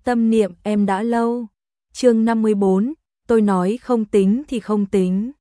tâm niệm em đã lâu. Chương 54, tôi nói không tính thì không tính.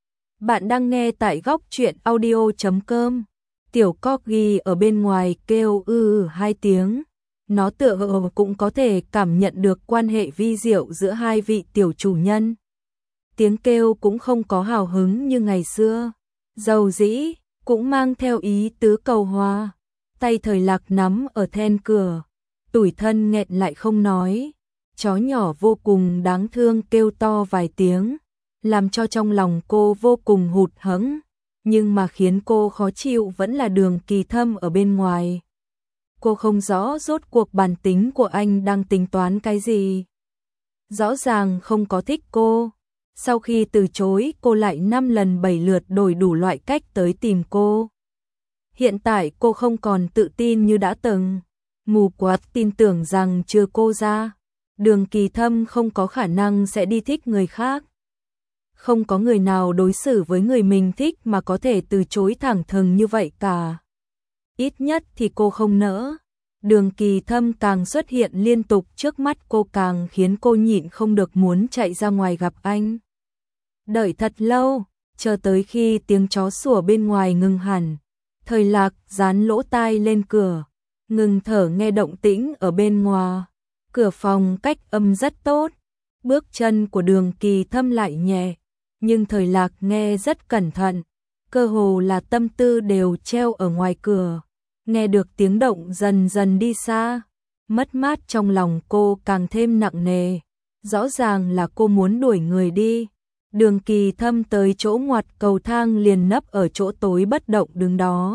Bạn đang nghe tại góc truyện audio.com. Tiểu Corgi ở bên ngoài kêu hai tiếng. Nó tựa hồ cũng có thể cảm nhận được quan hệ vi diệu giữa hai vị tiểu chủ nhân. Tiếng kêu cũng không có hào hứng như ngày xưa, dầu dĩ, cũng mang theo ý tứ cầu hòa. Tay Thời Lạc nắm ở then cửa, tủi thân nghẹn lại không nói. Chó nhỏ vô cùng đáng thương kêu to vài tiếng, làm cho trong lòng cô vô cùng hụt hẫng, nhưng mà khiến cô khó chịu vẫn là Đường Kỳ Thâm ở bên ngoài. Cô không rõ rốt cuộc bản tính của anh đang tính toán cái gì. Rõ ràng không có thích cô. Sau khi từ chối cô lại 5 lần 7 lượt đổi đủ loại cách tới tìm cô. Hiện tại cô không còn tự tin như đã từng. Mù quáng tin tưởng rằng trừ cô ra, Đường Kỳ Thâm không có khả năng sẽ đi thích người khác. Không có người nào đối xử với người mình thích mà có thể từ chối thẳng thừng như vậy cả. Ít nhất thì cô không nỡ. Đường Kỳ Thâm càng xuất hiện liên tục trước mắt cô càng khiến cô nhịn không được muốn chạy ra ngoài gặp anh. Đợi thật lâu, chờ tới khi tiếng chó sủa bên ngoài ngừng hẳn. Thời Lạc dán lỗ tai lên cửa, ngừng thở nghe động tĩnh ở bên ngoài. Cửa phòng cách âm rất tốt, bước chân của Đường Kỳ Thâm lại nhẹ, nhưng Thời Lạc nghe rất cẩn thận, cơ hồ là tâm tư đều treo ở ngoài cửa. Nghe được tiếng động dần dần đi xa, mất mát trong lòng cô càng thêm nặng nề. Rõ ràng là cô muốn đuổi người đi. Đường Kỳ Thâm tới chỗ ngoặt cầu thang liền nấp ở chỗ tối bất động đứng đó.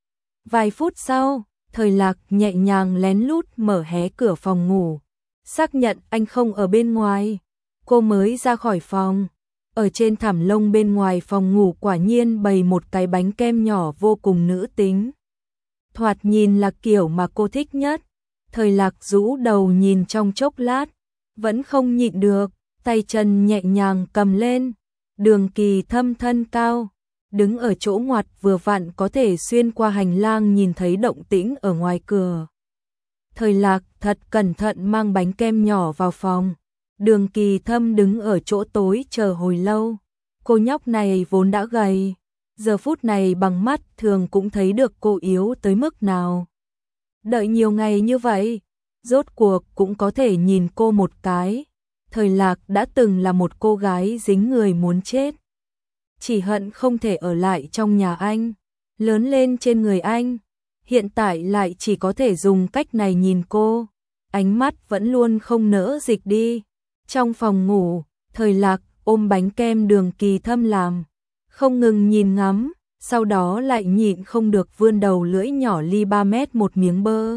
Vài phút sau, Thời Lạc nhẹ nhàng lén lút mở hé cửa phòng ngủ, xác nhận anh không ở bên ngoài. Cô mới ra khỏi phòng. Ở trên thảm lông bên ngoài phòng ngủ quả nhiên bày một cái bánh kem nhỏ vô cùng nữ tính. Thoạt nhìn là kiểu mà cô thích nhất. Thời Lạc rũ đầu nhìn trong chốc lát, vẫn không nhịn được, tay chân nhẹ nhàng cầm lên. Đường Kỳ Thâm thân cao, đứng ở chỗ ngoặt vừa vặn có thể xuyên qua hành lang nhìn thấy động tĩnh ở ngoài cửa. Thời Lạc thật cẩn thận mang bánh kem nhỏ vào phòng. Đường Kỳ Thâm đứng ở chỗ tối chờ hồi lâu. Cô nhóc này vốn đã gầy, giờ phút này bằng mắt thường cũng thấy được cô yếu tới mức nào. Đợi nhiều ngày như vậy, rốt cuộc cũng có thể nhìn cô một cái. Thời Lạc đã từng là một cô gái dính người muốn chết. Chỉ hận không thể ở lại trong nhà anh, lớn lên trên người anh. Hiện tại lại chỉ có thể dùng cách này nhìn cô. Ánh mắt vẫn luôn không nỡ dịch đi. Trong phòng ngủ, Thời Lạc ôm bánh kem Đường Kỳ Thâm làm, không ngừng nhìn ngắm, sau đó lại nhịn không được vươn đầu lưỡi nhỏ ly 3 mét một miếng bơ.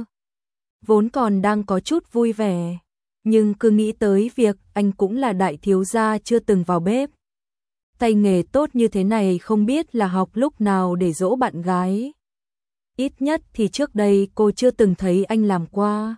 Vốn còn đang có chút vui vẻ, nhưng cứ nghĩ tới việc anh cũng là đại thiếu gia chưa từng vào bếp. Tay nghề tốt như thế này không biết là học lúc nào để dỗ bạn gái. Ít nhất thì trước đây cô chưa từng thấy anh làm qua.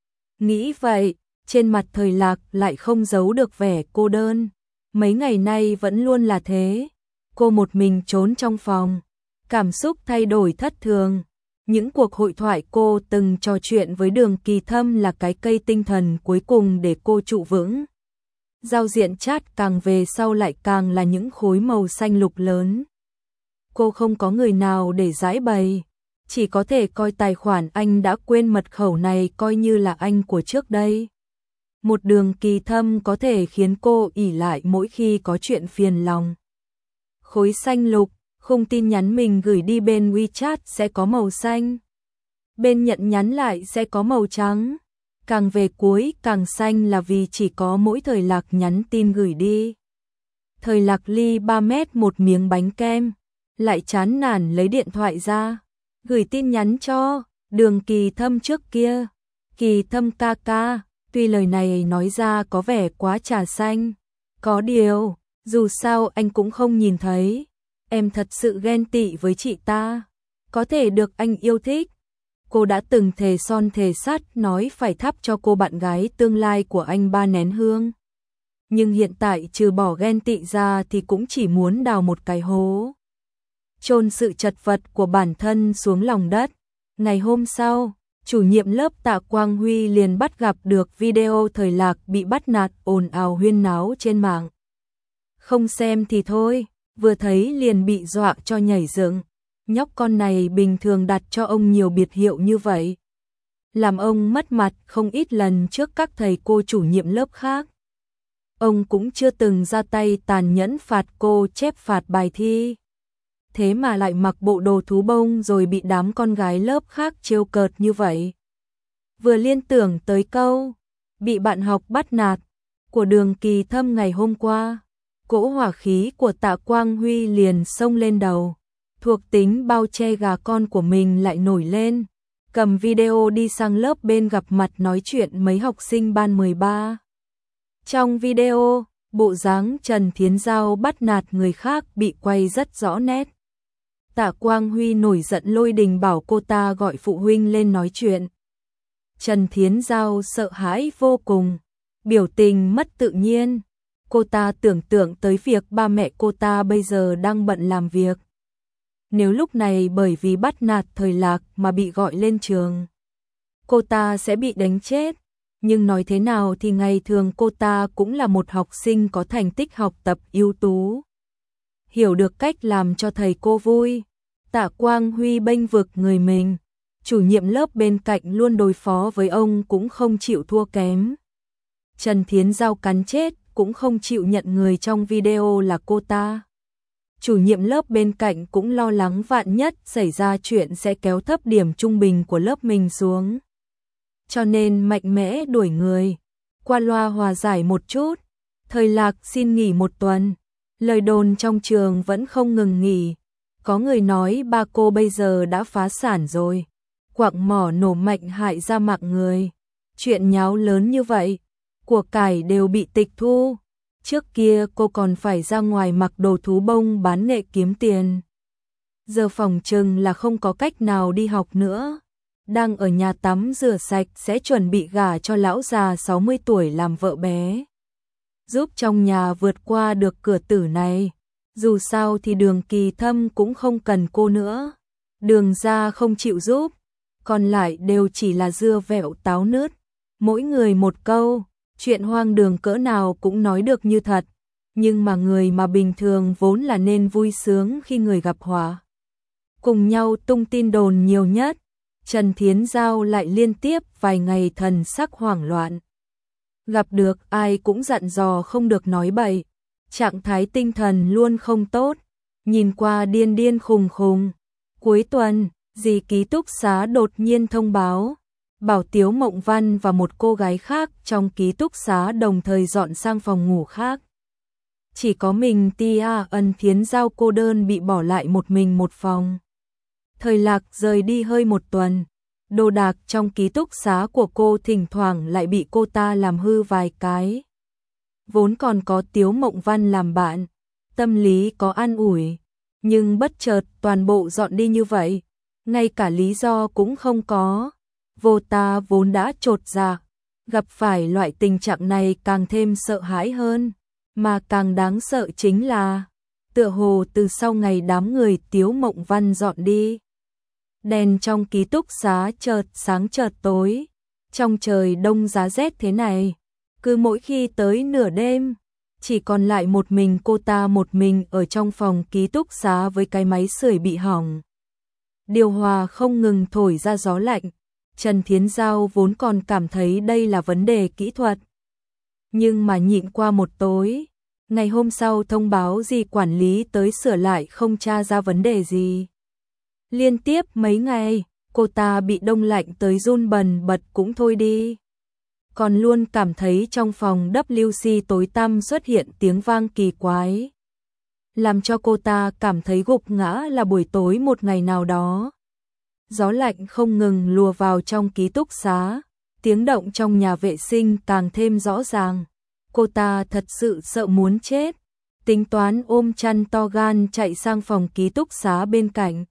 Nghĩ vậy, trên mặt Thời Lạc lại không giấu được vẻ cô đơn. Mấy ngày nay vẫn luôn là thế. Cô một mình trốn trong phòng, cảm xúc thay đổi thất thường. Những cuộc hội thoại cô từng trò chuyện với Đường Kỳ Thâm là cái cây tinh thần cuối cùng để cô trụ vững. Giao diện chat càng về sau lại càng là những khối màu xanh lục lớn. Cô không có người nào để giải bày, chỉ có thể coi tài khoản anh đã quên mật khẩu này coi như là anh của trước đây. Một Đường Kỳ Thâm có thể khiến cô ỷ lại mỗi khi có chuyện phiền lòng. Khối xanh lục, khung tin nhắn mình gửi đi bên WeChat sẽ có màu xanh. Bên nhận nhắn lại sẽ có màu trắng. Càng về cuối càng xanh là vì chỉ có mỗi Thời Lạc nhắn tin gửi đi. Thời Lạc ly 3 mét một miếng bánh kem, lại chán nản lấy điện thoại ra, gửi tin nhắn cho Đường Kỳ Thâm trước kia. Kỳ Thâm ca ca, tuy lời này nói ra có vẻ quá trà xanh, có điều, dù sao anh cũng không nhìn thấy. Em thật sự ghen tị với chị ta, có thể được anh yêu thích. Cô đã từng thề son thề sắt nói phải thắp cho cô bạn gái tương lai của anh 3 nén hương. Nhưng hiện tại trừ bỏ ghen tị ra thì cũng chỉ muốn đào một cái hố, chôn sự chật vật của bản thân xuống lòng đất. Ngày hôm sau, chủ nhiệm lớp Tạ Quang Huy liền bắt gặp được video Thời Lạc bị bắt nạt ồn ào huyên náo trên mạng. Không xem thì thôi, vừa thấy liền bị dọa cho nhảy dựng. Nhóc con này bình thường đặt cho ông nhiều biệt hiệu như vậy, làm ông mất mặt không ít lần trước các thầy cô chủ nhiệm lớp khác. Ông cũng chưa từng ra tay tàn nhẫn phạt cô chép phạt bài thi. Thế mà lại mặc bộ đồ thú bông rồi bị đám con gái lớp khác trêu cợt như vậy. Vừa liên tưởng tới câu bị bạn học bắt nạt của Đường Kỳ Thâm ngày hôm qua, cỗ hỏa khí của Tạ Quang Huy liền xông lên đầu. Thuộc tính bao che gà con của mình lại nổi lên, cầm video đi sang lớp bên gặp mặt nói chuyện mấy học sinh ban 13. Trong video, bộ dáng Trần Thiến Giao bắt nạt người khác bị quay rất rõ nét. Tạ Quang Huy nổi giận lôi đình bảo cô ta gọi phụ huynh lên nói chuyện. Trần Thiến Giao sợ hãi vô cùng, biểu tình mất tự nhiên. Cô ta tưởng tượng tới việc ba mẹ cô ta bây giờ đang bận làm việc. Nếu lúc này bởi vì bắt nạt Thời Lạc mà bị gọi lên trường, cô ta sẽ bị đánh chết. Nhưng nói thế nào thì ngày thường cô ta cũng là một học sinh có thành tích học tập ưu tú. Hiểu được cách làm cho thầy cô vui, Tạ Quang Huy bênh vực người mình. Chủ nhiệm lớp bên cạnh luôn đối phó với ông cũng không chịu thua kém. Trần Thiến Giao cắn chết cũng không chịu nhận người trong video là cô ta. Chủ nhiệm lớp bên cạnh cũng lo lắng vạn nhất xảy ra chuyện sẽ kéo thấp điểm trung bình của lớp mình xuống. Cho nên mạnh mẽ đuổi người, qua loa hòa giải một chút. Thời Lạc xin nghỉ một tuần, lời đồn trong trường vẫn không ngừng nghỉ. Có người nói ba cô bây giờ đã phá sản rồi, quặng mỏ nổ mạnh hại ra mạng người. Chuyện nháo lớn như vậy, của cải đều bị tịch thu. Trước kia cô còn phải ra ngoài mặc đồ thú bông bán nghệ kiếm tiền. Giờ phòng chừng là không có cách nào đi học nữa. Đang ở nhà tắm rửa sạch sẽ chuẩn bị gả cho lão già 60 tuổi làm vợ bé. Giúp trong nhà vượt qua được cửa tử này. Dù sao thì Đường Kỳ Thâm cũng không cần cô nữa. Đường gia không chịu giúp, còn lại đều chỉ là dưa vẹo táo nứt. Mỗi người một câu, chuyện hoang đường cỡ nào cũng nói được như thật. Nhưng mà người mà bình thường vốn là nên vui sướng khi người gặp họa. Cùng nhau tung tin đồn nhiều nhất. Trần Thiến Giao lại liên tiếp vài ngày thần sắc hoảng loạn. Gặp được ai cũng dặn dò không được nói bậy. Trạng thái tinh thần luôn không tốt. Nhìn qua điên điên khùng khùng. Cuối tuần, dì ký túc xá đột nhiên thông báo. Bảo Tiếu Mộng Văn và một cô gái khác trong ký túc xá đồng thời dọn sang phòng ngủ khác. Chỉ có mình Tia Ân Thiến Giao cô đơn bị bỏ lại một mình một phòng. Thời Lạc rời đi hơi một tuần. Đồ đạc trong ký túc xá của cô thỉnh thoảng lại bị cô ta làm hư vài cái. Vốn còn có Tiếu Mộng Văn làm bạn, tâm lý có an ủi. Nhưng bất chợt toàn bộ dọn đi như vậy, ngay cả lý do cũng không có. Vô ta vốn đã chột dạ, gặp phải loại tình trạng này càng thêm sợ hãi hơn. Mà càng đáng sợ chính là, tựa hồ từ sau ngày đám người Tiếu Mộng Văn dọn đi, đèn trong ký túc xá chợt sáng chợt tối. Trong trời đông giá rét thế này, cứ mỗi khi tới nửa đêm, chỉ còn lại một mình cô ta một mình ở trong phòng ký túc xá với cái máy sưởi bị hỏng. Điều hòa không ngừng thổi ra gió lạnh. Trần Thiến Giao vốn còn cảm thấy đây là vấn đề kỹ thuật. Nhưng mà nhịn qua một tối, ngày hôm sau thông báo dì quản lý tới sửa lại không tra ra vấn đề gì. Liên tiếp mấy ngày, cô ta bị đông lạnh tới run bần bật cũng thôi đi. Còn luôn cảm thấy trong phòng WC tối tăm xuất hiện tiếng vang kỳ quái. Làm cho cô ta cảm thấy gục ngã là buổi tối một ngày nào đó. Gió lạnh không ngừng lùa vào trong ký túc xá, tiếng động trong nhà vệ sinh càng thêm rõ ràng. Cô ta thật sự sợ muốn chết, tính toán ôm chăn to gan chạy sang phòng ký túc xá bên cạnh.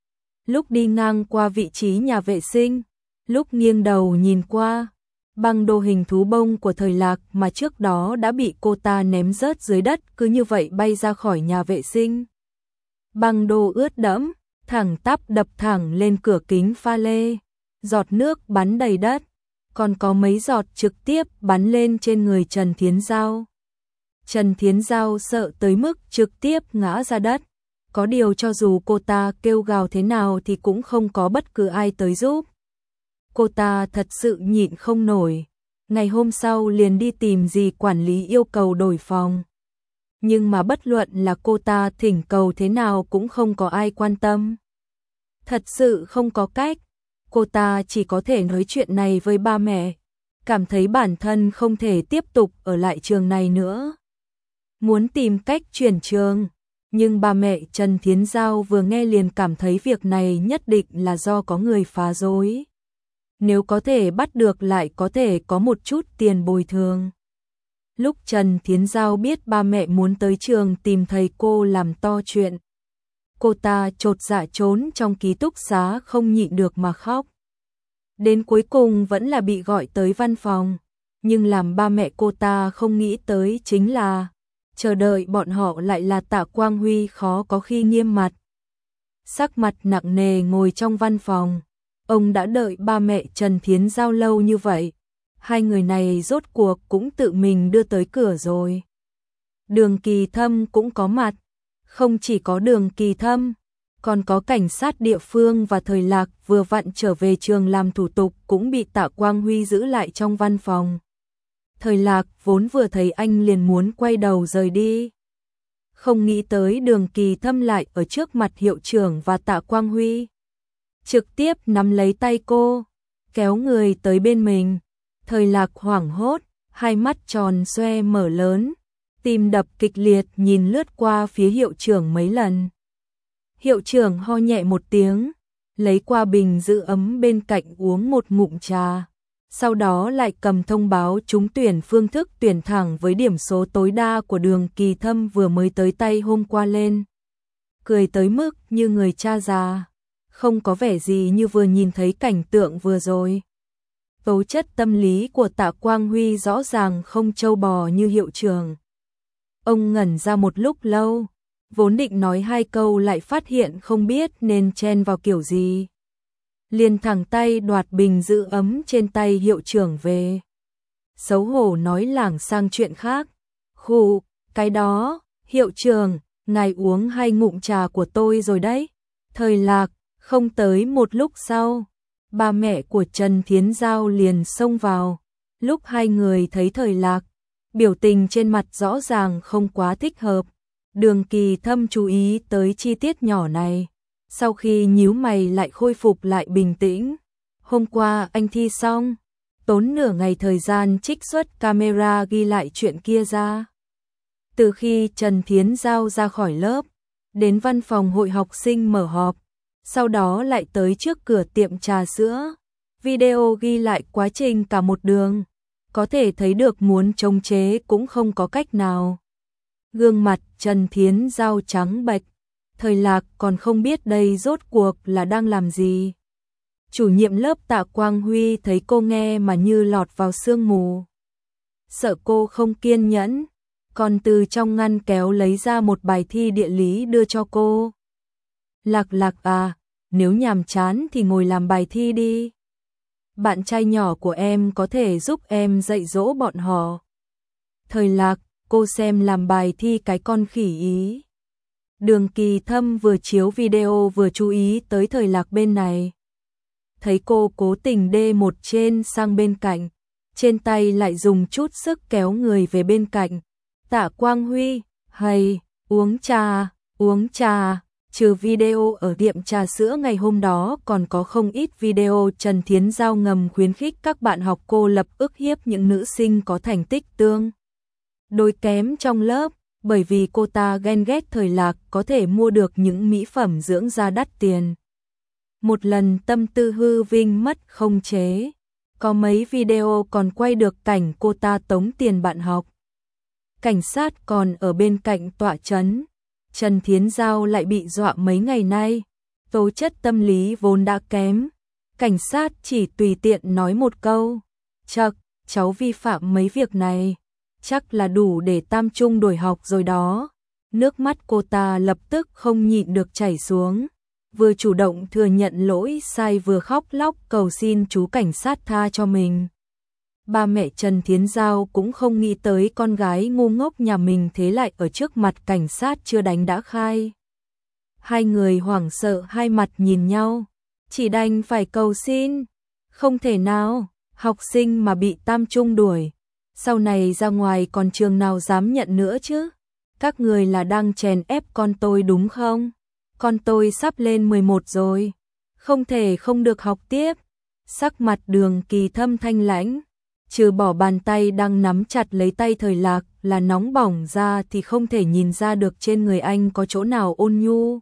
Lúc đi ngang qua vị trí nhà vệ sinh, lúc nghiêng đầu nhìn qua, băng đồ hình thú bông của Thời Lạc mà trước đó đã bị cô ta ném rớt dưới đất cứ như vậy bay ra khỏi nhà vệ sinh. Băng đồ ướt đẫm, thẳng tắp đập thẳng lên cửa kính pha lê. giọt nước bắn đầy đất, còn có mấy giọt trực tiếp bắn lên trên người Trần Thiến Giao. Trần Thiến Giao sợ tới mức trực tiếp ngã ra đất, có điều cho dù cô ta kêu gào thế nào thì cũng không có bất cứ ai tới giúp. Cô ta thật sự nhịn không nổi, ngày hôm sau liền đi tìm dì quản lý yêu cầu đổi phòng. Nhưng mà bất luận là cô ta thỉnh cầu thế nào cũng không có ai quan tâm. Thật sự không có cách, cô ta chỉ có thể nói chuyện này với ba mẹ, cảm thấy bản thân không thể tiếp tục ở lại trường này nữa. Muốn tìm cách chuyển trường, nhưng ba mẹ Trần Thiến Giao vừa nghe liền cảm thấy việc này nhất định là do có người phá rối. Nếu có thể bắt được lại có thể có một chút tiền bồi thường. Lúc Trần Thiến Giao biết ba mẹ muốn tới trường tìm thầy cô làm to chuyện, cô ta chột dạ trốn trong ký túc xá không nhịn được mà khóc. Đến cuối cùng vẫn là bị gọi tới văn phòng, nhưng làm ba mẹ cô ta không nghĩ tới chính là chờ đợi bọn họ lại là Tạ Quang Huy khó có khi nghiêm mặt. Sắc mặt nặng nề ngồi trong văn phòng, ông đã đợi ba mẹ Trần Thiến Giao lâu như vậy, hai người này rốt cuộc cũng tự mình đưa tới cửa rồi. Đường Kỳ Thâm cũng có mặt, không chỉ có Đường Kỳ Thâm, còn có cảnh sát địa phương và Thời Lạc vừa vặn trở về trường làm thủ tục cũng bị Tạ Quang Huy giữ lại trong văn phòng. Thời Lạc vốn vừa thấy anh liền muốn quay đầu rời đi. Không nghĩ tới Đường Kỳ Thâm lại ở trước mặt hiệu trưởng và Tạ Quang Huy. Trực tiếp nắm lấy tay cô, kéo người tới bên mình. Thời Lạc hoảng hốt, hai mắt tròn xoe mở lớn, tim đập kịch liệt nhìn lướt qua phía hiệu trưởng mấy lần. Hiệu trưởng ho nhẹ một tiếng, lấy qua bình giữ ấm bên cạnh uống một ngụm trà. Sau đó lại cầm thông báo trúng tuyển phương thức tuyển thẳng với điểm số tối đa của Đường Kỳ Thâm vừa mới tới tay hôm qua lên. Cười tới mức như người cha già, không có vẻ gì như vừa nhìn thấy cảnh tượng vừa rồi. Tố chất tâm lý của Tạ Quang Huy rõ ràng không trâu bò như hiệu trưởng. Ông ngẩn ra một lúc lâu, vốn định nói hai câu lại phát hiện không biết nên chen vào kiểu gì. Liền thẳng tay đoạt bình giữ ấm trên tay hiệu trưởng về. Xấu hổ nói lảng sang chuyện khác. Khụ, cái đó, hiệu trưởng, ngài uống 2 ngụm trà của tôi rồi đấy. Thời Lạc, không tới một lúc sau, ba mẹ của Trần Thiến Giao liền xông vào. Lúc hai người thấy Thời Lạc, biểu tình trên mặt rõ ràng không quá thích hợp. Đường Kỳ Thâm chú ý tới chi tiết nhỏ này. Sau khi nhíu mày lại khôi phục lại bình tĩnh. Hôm qua anh thi xong, tốn nửa ngày thời gian trích xuất camera ghi lại chuyện kia ra. Từ khi Trần Thiến Giao ra khỏi lớp, đến văn phòng hội học sinh mở họp, sau đó lại tới trước cửa tiệm trà sữa. Video ghi lại quá trình cả một đường, có thể thấy được muốn chống chế cũng không có cách nào. Gương mặt Trần Thiến Giao trắng bệch. Thời Lạc còn không biết đây rốt cuộc là đang làm gì. Chủ nhiệm lớp Tạ Quang Huy thấy cô nghe mà như lọt vào sương mù. Sợ cô không kiên nhẫn, còn từ trong ngăn kéo lấy ra một bài thi địa lý đưa cho cô. Lạc Lạc à, nếu nhàm chán thì ngồi làm bài thi đi. Bạn trai nhỏ của em có thể giúp em dạy dỗ bọn họ. Thời Lạc, cô xem làm bài thi cái con khỉ ý. Đường Kỳ Thâm vừa chiếu video vừa chú ý tới Thời Lạc bên này. Thấy cô cố tình đê một trên sang bên cạnh, trên tay lại dùng chút sức kéo người về bên cạnh. Tạ Quang Huy, hay, uống trà. Trừ video ở tiệm trà sữa ngày hôm đó còn có không ít video Trần Thiến Giao ngầm khuyến khích các bạn học cô lập ức hiếp những nữ sinh có thành tích tương đối kém trong lớp. Bởi vì cô ta ghen ghét Thời Lạc có thể mua được những mỹ phẩm dưỡng da đắt tiền. Một lần tâm tư hư vinh mất không chế. Có mấy video còn quay được cảnh cô ta tống tiền bạn học. Cảnh sát còn ở bên cạnh tọa chấn. Trần Thiến Giao lại bị dọa mấy ngày nay. Tố chất tâm lý vốn đã kém. Cảnh sát chỉ tùy tiện nói một câu. Chậc, cháu vi phạm mấy việc này. Chắc là đủ để tam trung đổi học rồi đó. Nước mắt cô ta lập tức không nhịn được chảy xuống. vừa chủ động thừa nhận lỗi sai vừa khóc lóc cầu xin chú cảnh sát tha cho mình. Ba mẹ Trần Thiến Giao cũng không nghĩ tới con gái ngu ngốc nhà mình thế lại ở trước mặt cảnh sát chưa đánh đã khai. Hai người hoảng sợ hai mặt nhìn nhau, chỉ đành phải cầu xin. Không thể nào, học sinh mà bị tam trung đuổi, sau này ra ngoài còn trường nào dám nhận nữa chứ? Các người là đang chèn ép con tôi đúng không? Con tôi sắp lên 11 rồi, không thể không được học tiếp. Sắc mặt Đường Kỳ Thâm thanh lãnh, trừ bỏ bàn tay đang nắm chặt lấy tay Thời Lạc là nóng bỏng ra thì không thể nhìn ra được trên người anh có chỗ nào ôn nhu.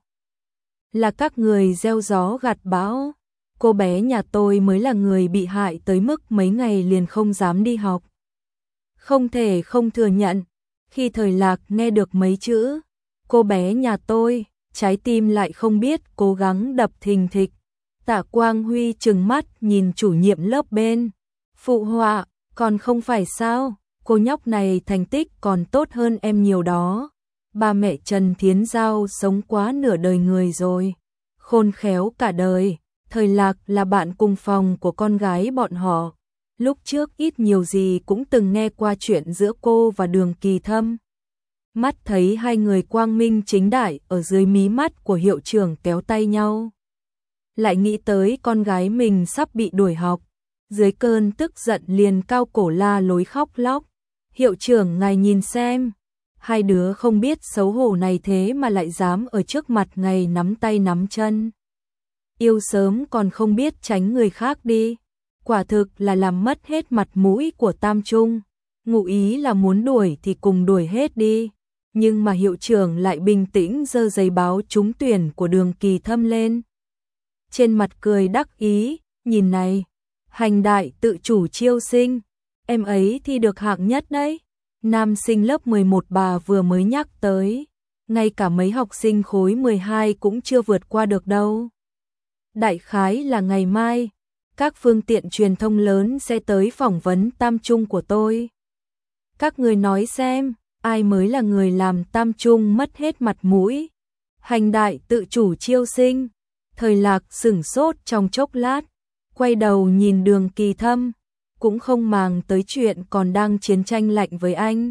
Là các người gieo gió gặt bão, cô bé nhà tôi mới là người bị hại tới mức mấy ngày liền không dám đi học. Không thể không thừa nhận, khi Thời Lạc nghe được mấy chữ cô bé nhà tôi, trái tim lại không biết cố gắng đập thình thịch. Tạ Quang Huy trừng mắt nhìn chủ nhiệm lớp bên, phụ họa, còn không phải sao, cô nhóc này thành tích còn tốt hơn em nhiều đó. Ba mẹ Trần Thiến Giao sống quá nửa đời người rồi, khôn khéo cả đời. Thời Lạc là bạn cùng phòng của con gái bọn họ, lúc trước ít nhiều gì cũng từng nghe qua chuyện giữa cô và Đường Kỳ Thâm. Mắt thấy hai người quang minh chính đại ở dưới mí mắt của hiệu trưởng kéo tay nhau, lại nghĩ tới con gái mình sắp bị đuổi học, dưới cơn tức giận liền cao cổ la lối khóc lóc. Hiệu trưởng ngài nhìn xem, hai đứa không biết xấu hổ này thế mà lại dám ở trước mặt ngài nắm tay nắm chân. Yêu sớm còn không biết tránh người khác đi, quả thực là làm mất hết mặt mũi của tam trung. Ngụ ý là muốn đuổi thì cùng đuổi hết đi, nhưng mà hiệu trưởng lại bình tĩnh giơ giấy báo trúng tuyển của Đường Kỳ Thâm lên. Trên mặt cười đắc ý, nhìn này, Hành Đại tự chủ chiêu sinh, em ấy thì được hạng nhất đấy. Nam sinh lớp 11 bà vừa mới nhắc tới, ngay cả mấy học sinh khối 12 cũng chưa vượt qua được đâu. Đại khái là ngày mai, các phương tiện truyền thông lớn sẽ tới phỏng vấn tam trung của tôi. Các người nói xem, ai mới là người làm tam trung mất hết mặt mũi? Hành Đại tự chủ chiêu sinh. Thời Lạc sửng sốt trong chốc lát, quay đầu nhìn Đường Kỳ Thâm, cũng không màng tới chuyện còn đang chiến tranh lạnh với anh.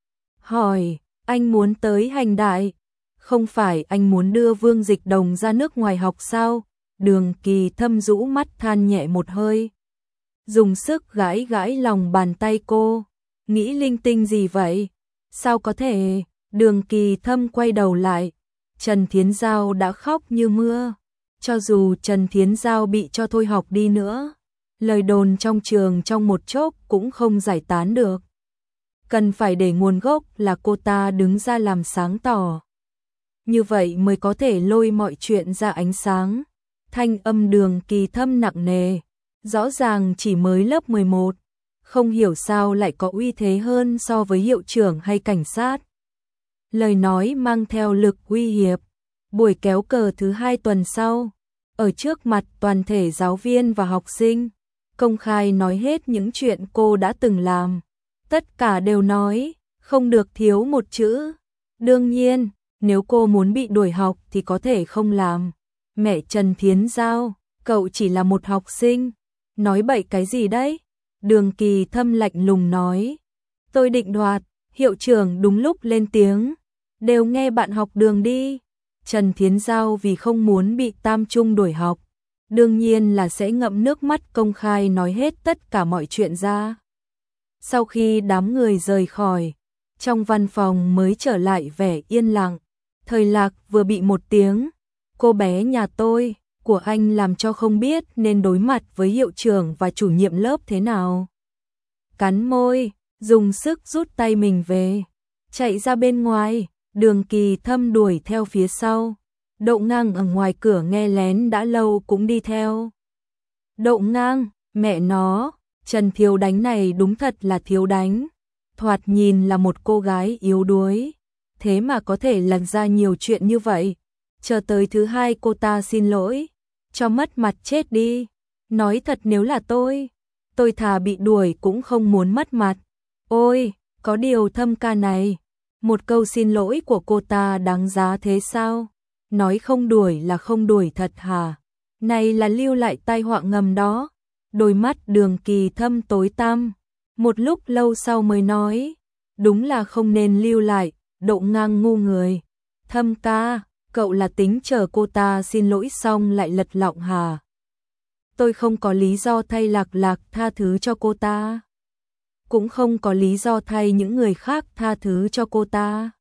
Hỏi, anh muốn tới Hành Đại? Không phải anh muốn đưa Vương Dịch Đồng ra nước ngoài học sao? Đường Kỳ Thâm rũ mắt than nhẹ một hơi, dùng sức gãi gãi lòng bàn tay cô. Nghĩ linh tinh gì vậy? Sao có thể? Đường Kỳ Thâm quay đầu lại, Trần Thiến Giao đã khóc như mưa. Cho dù Trần Thiến Giao bị cho thôi học đi nữa, lời đồn trong trường trong một chốc cũng không giải tán được. Cần phải để nguồn gốc là cô ta đứng ra làm sáng tỏ. Như vậy mới có thể lôi mọi chuyện ra ánh sáng. Thanh âm Đường Kỳ Thâm nặng nề, rõ ràng chỉ mới lớp 11, không hiểu sao lại có uy thế hơn so với hiệu trưởng hay cảnh sát. Lời nói mang theo lực uy hiếp. Buổi kéo cờ thứ 2 tuần sau, ở trước mặt toàn thể giáo viên và học sinh, công khai nói hết những chuyện cô đã từng làm. Tất cả đều nói, không được thiếu một chữ. Đương nhiên, nếu cô muốn bị đuổi học thì có thể không làm. Mẹ Trần Thiến Giao, cậu chỉ là một học sinh, nói bậy cái gì đấy? Đường Kỳ Thâm lạnh lùng nói. Tôi định đoạt, hiệu trưởng đúng lúc lên tiếng, đều nghe bạn học Đường đi. Trần Thiến Giao vì không muốn bị tam trung đuổi học, đương nhiên là sẽ ngậm nước mắt công khai nói hết tất cả mọi chuyện ra. Sau khi đám người rời khỏi, trong văn phòng mới trở lại vẻ yên lặng. Thời Lạc vừa bị một tiếng cô bé nhà tôi của anh làm cho không biết nên đối mặt với hiệu trưởng và chủ nhiệm lớp thế nào. Cắn môi, dùng sức rút tay mình về, chạy ra bên ngoài. Đường Kỳ Thâm đuổi theo phía sau. Đậu Ngang ở ngoài cửa nghe lén đã lâu cũng đi theo. Đậu Ngang, mẹ nó, Trần thiếu đánh này đúng thật là thiếu đánh. Thoạt nhìn là một cô gái yếu đuối, thế mà có thể làm ra nhiều chuyện như vậy. Chờ tới thứ 2 cô ta xin lỗi, cho mất mặt chết đi. Nói thật nếu là tôi thà bị đuổi cũng không muốn mất mặt. Ôi, có điều Thâm ca này, một câu xin lỗi của cô ta đáng giá thế sao? nói không đuổi là không đuổi thật hả? Này là lưu lại tai họa ngầm đó. Đôi mắt Đường Kỳ Thâm tối tăm, một lúc lâu sau mới nói, đúng là không nên lưu lại, Đậu Ngang ngu người. Thâm ca, cậu là tính chờ cô ta xin lỗi xong lại lật lọng hả? Tôi không có lý do thay Lạc Lạc tha thứ cho cô ta, cũng không có lý do thay những người khác tha thứ cho cô ta.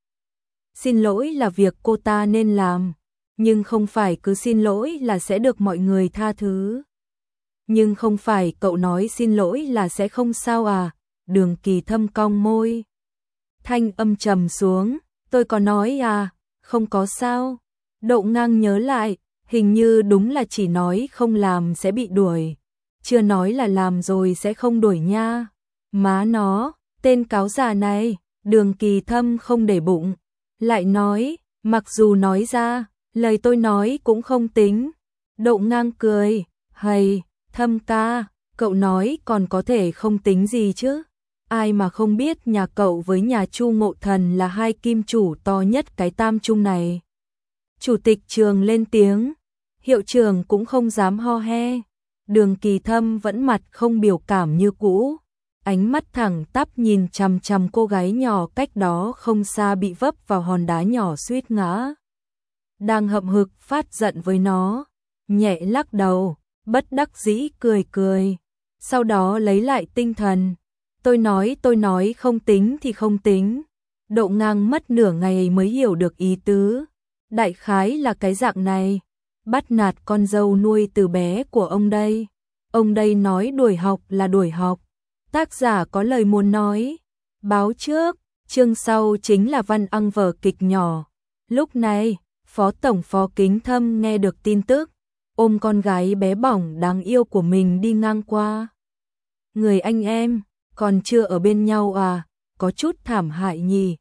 Xin lỗi là việc cô ta nên làm, nhưng không phải cứ xin lỗi là sẽ được mọi người tha thứ. Nhưng không phải cậu nói xin lỗi là sẽ không sao à? Đường Kỳ Thâm cong môi, thanh âm trầm xuống, tôi có nói à, không có sao. Đậu Ngang nhớ lại, hình như đúng là chỉ nói không làm sẽ bị đuổi, chưa nói là làm rồi sẽ không đuổi nha. Má nó, tên cáo già này. Đường Kỳ Thâm không để bụng, lại nói, mặc dù nói ra, lời tôi nói cũng không tính. Đậu Ngang cười, hầy, Thâm ca, cậu nói còn có thể không tính gì chứ? Ai mà không biết nhà cậu với nhà Chu Ngộ Thần là hai kim chủ to nhất cái Tam Trung này. Chủ tịch trường lên tiếng, hiệu trưởng cũng không dám ho he. Đường Kỳ Thâm vẫn mặt không biểu cảm như cũ, ánh mắt thẳng tắp nhìn chằm chằm cô gái nhỏ cách đó không xa bị vấp vào hòn đá nhỏ suýt ngã. Đang hậm hực phát giận với nó, nhẹ lắc đầu, bất đắc dĩ cười cười, sau đó lấy lại tinh thần. Tôi nói không tính thì không tính. Đậu Ngang mất nửa ngày mới hiểu được ý tứ. Đại khái là cái dạng này, bắt nạt con dâu nuôi từ bé của ông đây. Ông đây nói đuổi học là đuổi học. Tác giả có lời muốn nói. Báo trước, chương sau chính là văn ăn vở kịch nhỏ. Lúc này, Phó Tổng Phó Kính Thâm nghe được tin tức, ôm con gái bé bỏng đáng yêu của mình đi ngang qua. Người anh em, còn chưa ở bên nhau à, có chút thảm hại nhỉ.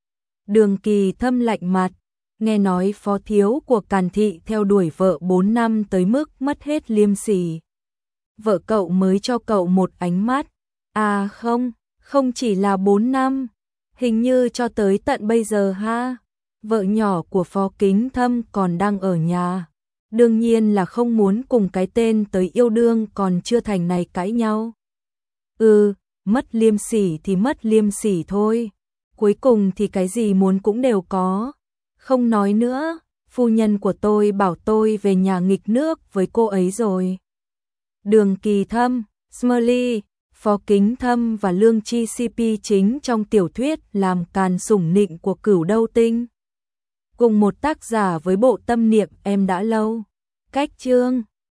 Đường Kỳ Thâm lạnh mặt, nghe nói phó thiếu của Càn Thị theo đuổi vợ 4 năm tới mức mất hết liêm sỉ. Vợ cậu mới cho cậu một ánh mắt. À không chỉ là 4 năm, hình như cho tới tận bây giờ ha. Vợ nhỏ của Phó Kính Thâm còn đang ở nhà. Đương nhiên là không muốn cùng cái tên tới yêu đương còn chưa thành này cãi nhau. Mất liêm sỉ thì mất liêm sỉ thôi. Cuối cùng thì cái gì muốn cũng đều có. Không nói nữa, phu nhân của tôi bảo tôi về nhà nghịch nước với cô ấy rồi. Đường Kỳ Thâm, Smiley, Phó Kính Thâm và Lương Chi CP chính trong tiểu thuyết làm càn sủng nịnh của Cửu Đâu Tinh. Cùng một tác giả với bộ tâm niệm em đã lâu. Cách chương